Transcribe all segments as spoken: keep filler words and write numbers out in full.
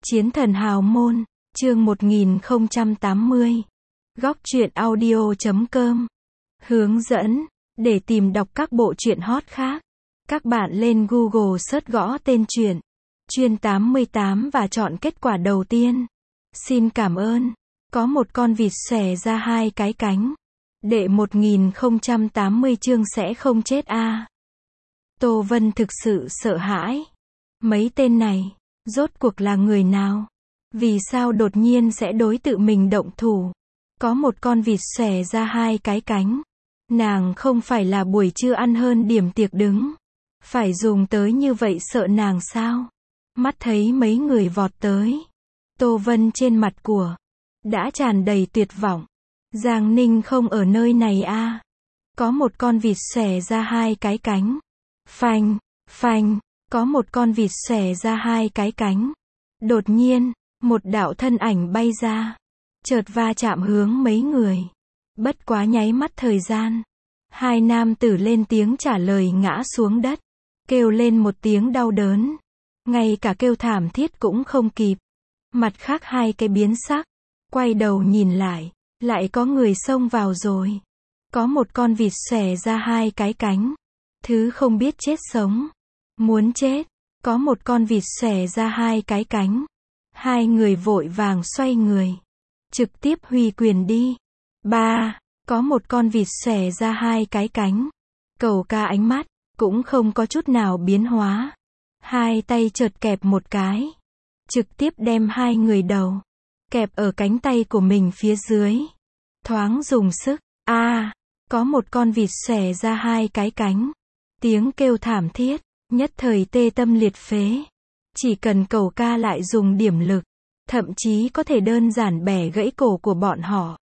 Chiến thần hào môn, chương một nghìn không trăm tám mươi. Góc truyện audio chấm com. Hướng dẫn, để tìm đọc các bộ truyện hot khác. Các bạn lên Google search gõ tên truyện Chuyên tám mươi tám và chọn kết quả đầu tiên. Xin cảm ơn. Có một con vịt xòe ra hai cái cánh. Đệ một nghìn không trăm tám mươi chương sẽ không chết a. À. Tô Vân thực sự sợ hãi. Mấy tên này, rốt cuộc là người nào? Vì sao đột nhiên sẽ đối tự mình động thủ? Có một con vịt xòe ra hai cái cánh. Nàng không phải là buổi trưa ăn hơn điểm tiệc đứng. Phải dùng tới như vậy sợ nàng sao? Mắt thấy mấy người vọt tới. Tô Vân trên mặt của đã tràn đầy tuyệt vọng. Giang Ninh không ở nơi này a. À. Có một con vịt xòe ra hai cái cánh. Phanh, phanh, có một con vịt xòe ra hai cái cánh. Đột nhiên, một đạo thân ảnh bay ra, chợt va chạm hướng mấy người. Bất quá nháy mắt thời gian, hai nam tử lên tiếng trả lời ngã xuống đất, kêu lên một tiếng đau đớn. Ngay cả kêu thảm thiết cũng không kịp. Mặt khác hai cái biến sắc, quay đầu nhìn lại, lại có người xông vào rồi. Có một con vịt xòe ra hai cái cánh. Thứ không biết chết sống. Muốn chết. Có một con vịt xòe ra hai cái cánh. Hai người vội vàng xoay người. Trực tiếp huy quyền đi. Ba. Có một con vịt xòe ra hai cái cánh. Cầu ca ánh mắt, cũng không có chút nào biến hóa. Hai tay chợt kẹp một cái. Trực tiếp đem hai người đầu. Kẹp ở cánh tay của mình phía dưới. Thoáng dùng sức. A. À, có một con vịt xòe ra hai cái cánh. Tiếng kêu thảm thiết, nhất thời tê tâm liệt phế. Chỉ cần cầu ca lại dùng điểm lực, thậm chí có thể đơn giản bẻ gãy cổ của bọn họ.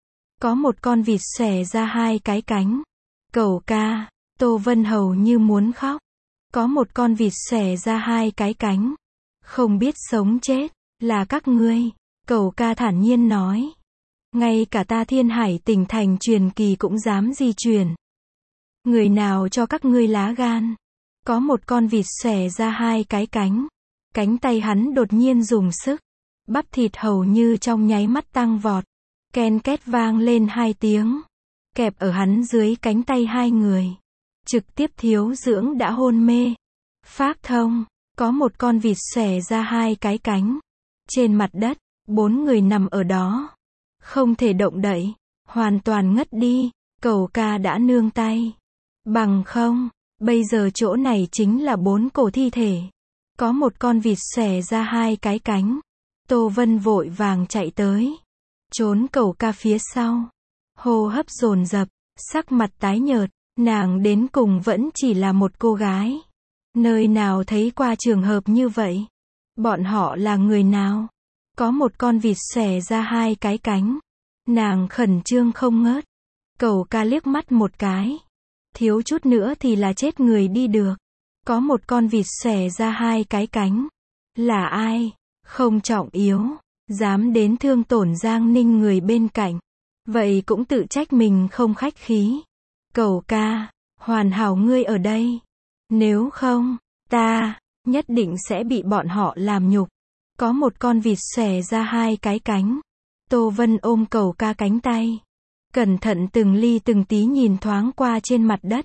Có một con vịt xòe ra hai cái cánh. Cầu ca, Tô Vân hầu như muốn khóc. Có một con vịt xòe ra hai cái cánh. Không biết sống chết, là các ngươi. Cầu ca thản nhiên nói. Ngay cả ta Thiên Hải Tỉnh thành truyền kỳ cũng dám di chuyển. Người nào cho các ngươi lá gan? Có một con vịt xòe ra hai cái cánh. Cánh tay hắn đột nhiên dùng sức. Bắp thịt hầu như trong nháy mắt tăng vọt. Ken két vang lên hai tiếng. Kẹp ở hắn dưới cánh tay hai người. Trực tiếp thiếu dưỡng đã hôn mê. Phác thông. Có một con vịt xòe ra hai cái cánh. Trên mặt đất, bốn người nằm ở đó. Không thể động đậy. Hoàn toàn ngất đi. Cầu ca đã nương tay. Bằng không, bây giờ chỗ này chính là bốn cổ thi thể. Có một con vịt xòe ra hai cái cánh. Tô Vân vội vàng chạy tới. Trốn cầu ca phía sau. Hô hấp dồn dập, sắc mặt tái nhợt. Nàng đến cùng vẫn chỉ là một cô gái. Nơi nào thấy qua trường hợp như vậy? Bọn họ là người nào? Có một con vịt xòe ra hai cái cánh. Nàng khẩn trương không ngớt. Cầu ca liếc mắt một cái. Thiếu chút nữa thì là chết người đi được. Có một con vịt xòe ra hai cái cánh. Là ai? Không trọng yếu. Dám đến thương tổn Giang Ninh người bên cạnh. Vậy cũng tự trách mình không khách khí. Cầu ca, hoàn hảo ngươi ở đây. Nếu không, ta, nhất định sẽ bị bọn họ làm nhục. Có một con vịt xòe ra hai cái cánh. Tô Vân ôm cầu ca cánh tay. Cẩn thận từng ly từng tí nhìn thoáng qua trên mặt đất.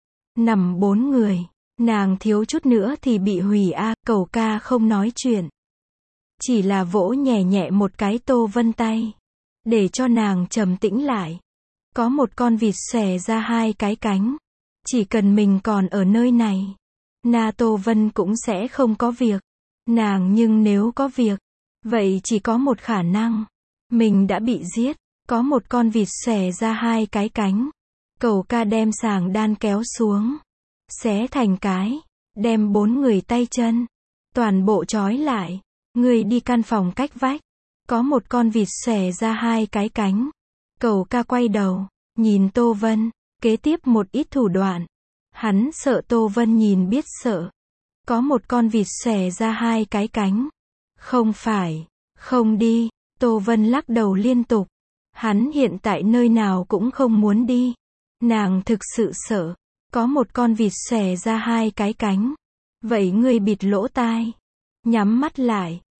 Nằm bốn người. Nàng thiếu chút nữa thì bị hủy a. À, cầu ca không nói chuyện. Chỉ là vỗ nhẹ nhẹ một cái Tô Vân tay. Để cho nàng trầm tĩnh lại. Có một con vịt xòe ra hai cái cánh. Chỉ cần mình còn ở nơi này. Na Tô Vân cũng sẽ không có việc. Nàng nhưng nếu có việc. Vậy chỉ có một khả năng. Mình đã bị giết. Có một con vịt xòe ra hai cái cánh. Cầu ca đem sàng đan kéo xuống. Xé thành cái. Đem bốn người tay chân. Toàn bộ trói lại. Người đi căn phòng cách vách. Có một con vịt xòe ra hai cái cánh. Cầu ca quay đầu. Nhìn Tô Vân. Kế tiếp một ít thủ đoạn. Hắn sợ Tô Vân nhìn biết sợ. Có một con vịt xòe ra hai cái cánh. Không phải. Không đi. Tô Vân lắc đầu liên tục. Hắn hiện tại nơi nào cũng không muốn đi. Nàng thực sự sợ. Có một con vịt xòe ra hai cái cánh. Vậy ngươi bịt lỗ tai. Nhắm mắt lại.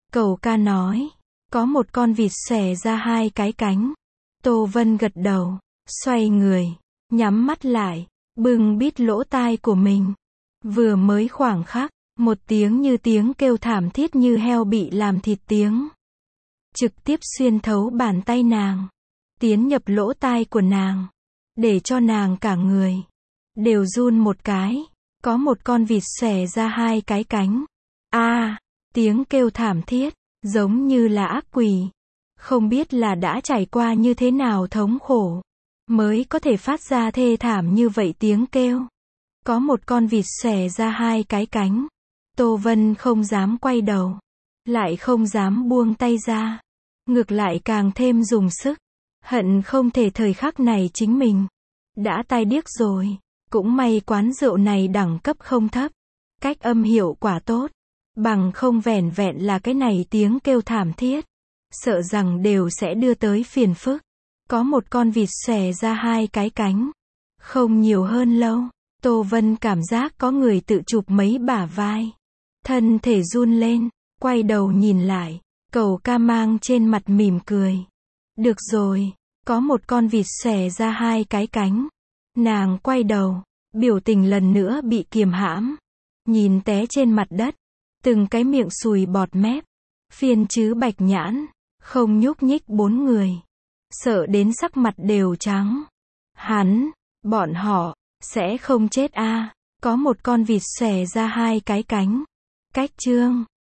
Cẩu ca nói. Có một con vịt xòe ra hai cái cánh. Tô Vân gật đầu, xoay người, nhắm mắt lại, bưng bít lỗ tai của mình. Vừa mới khoảng khắc, một tiếng như tiếng kêu thảm thiết như heo bị làm thịt tiếng. Trực tiếp xuyên thấu bàn tay nàng, tiến nhập lỗ tai của nàng, để cho nàng cả người đều run một cái. Có một con vịt xòe ra hai cái cánh. A, à, tiếng kêu thảm thiết, giống như là ác quỷ. Không biết là đã trải qua như thế nào thống khổ, mới có thể phát ra thê thảm như vậy tiếng kêu. Có một con vịt xòe ra hai cái cánh. Tô Vân không dám quay đầu, lại không dám buông tay ra. Ngược lại càng thêm dùng sức. Hận không thể thời khắc này chính mình đã tai điếc rồi. Cũng may quán rượu này đẳng cấp không thấp, cách âm hiệu quả tốt. Bằng không vẻn vẹn là cái này tiếng kêu thảm thiết, sợ rằng đều sẽ đưa tới phiền phức. Có một con vịt xòe ra hai cái cánh. Không nhiều hơn lâu, Tô Vân cảm giác có người tự chụp mấy bả vai. Thân thể run lên, quay đầu nhìn lại, Cẩu ca mang trên mặt mỉm cười. Được rồi, có một con vịt xòe ra hai cái cánh. Nàng quay đầu, biểu tình lần nữa bị kiềm hãm. Nhìn té trên mặt đất, từng cái miệng sùi bọt mép. Phiên chứ Bạch Nhãn, không nhúc nhích bốn người. Sợ đến sắc mặt đều trắng. Hắn, bọn họ, sẽ không chết a. Có một con vịt xòe ra hai cái cánh. Cách chương